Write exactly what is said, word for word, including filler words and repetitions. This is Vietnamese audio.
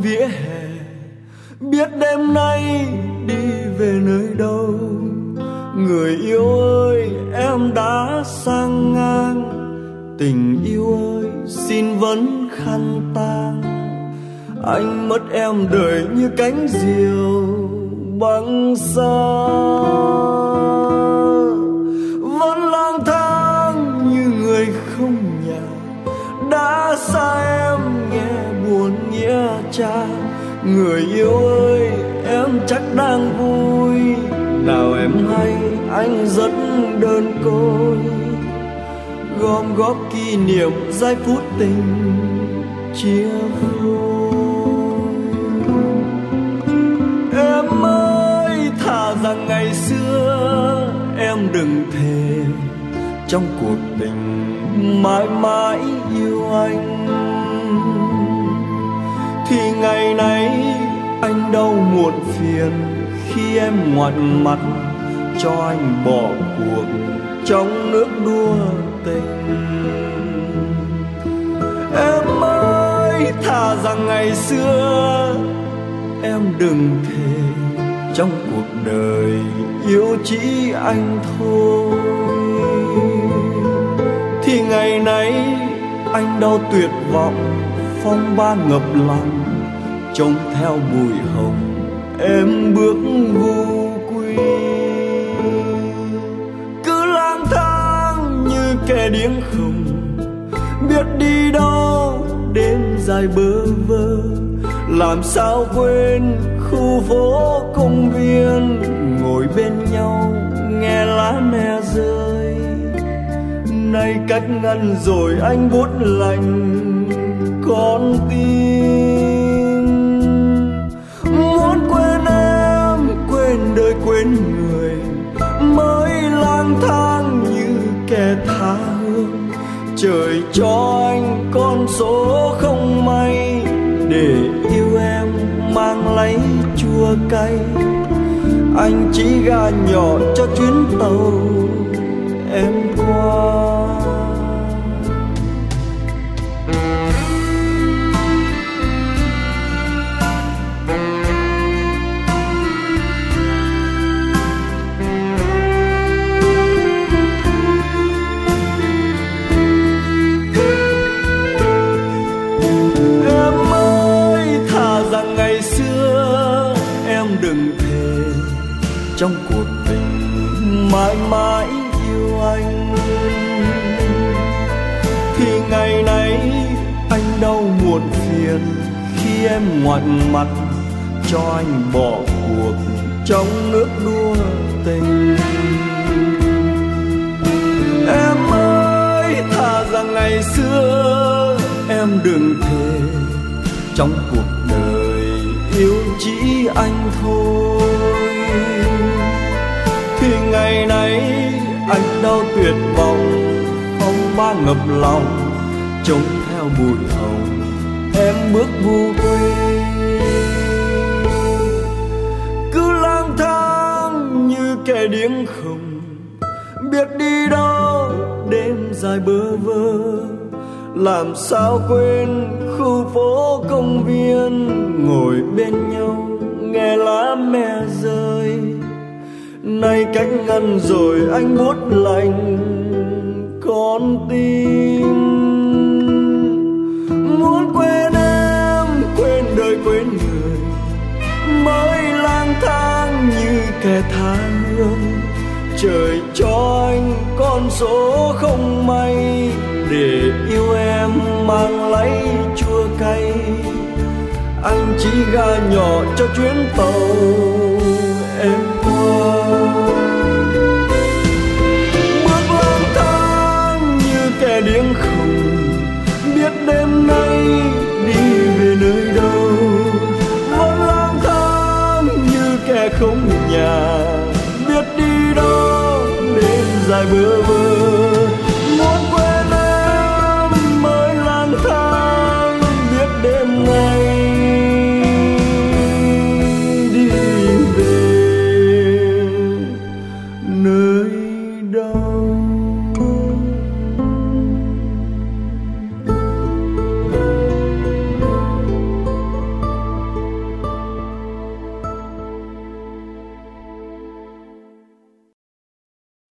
vỉa hè, biết đêm nay đi về nơi đâu. Người yêu ơi, em đã sang ngang, tình yêu ơi xin vẫn khăn tang. Anh mất em đời như cánh diều băng xa, vẫn lang thang như người không nhà, đã xa em nghe buồn nghĩa cha. Người yêu ơi, em chắc đang vui, nào em hay anh rất đơn côi, gom góp kỷ niệm giây phút tình chia phôi. Em ơi, thà rằng ngày xưa em đừng thề trong cuộc tình mãi mãi yêu anh, thì ngày nay anh đâu muộn phiền khi em ngoảnh mặt cho anh bỏ cuộc trong nước đua tình. Em ơi, thà rằng ngày xưa em đừng thề trong cuộc đời yêu chỉ anh thôi, thì ngày nay anh đâu tuyệt vọng phong ba ngập lòng, trông theo bụi hồng em bước vô quy. Cứ lang thang như kẻ điếng khùng, biết đi đâu đêm dài bơ vơ, làm sao quên khu phố công viên, ngồi bên nhau nghe lá me rơi. Nay cách ngăn rồi anh buốt lạnh con tim, muốn quên em, quên đời quên người, mới lang thang như kẻ tha hương. Trời cho anh con số không may, để yêu em mang lấy chua cay. Anh chỉ gà nhỏ cho chuyến tàu em qua. Trong cuộc tình mãi mãi yêu anh, thì ngày nay anh đâu muộn phiền khi em ngoảnh mặt cho anh bỏ cuộc trong nước đua tình. Em ơi, thà rằng ngày xưa em đừng thề trong cuộc đời yêu chỉ anh thôi, thì ngày nay anh đâu tuyệt vọng phong ba ngập lòng, trông theo bụi hồng em bước vô quê. Cứ lang thang như kẻ điếng khùng, biết đi đâu đêm dài bơ vơ, làm sao quên khu phố công viên, ngồi bên nhau nghe lá me rơi. Nay cách ngăn rồi anh buốt lạnh con tim, muốn quên em, quên đời quên người, mới lang thang như kẻ tha hương. Trời cho anh con số không may, để yêu em mang lấy chua cay. Anh chỉ gà nhỏ cho chuyến tàu em qua.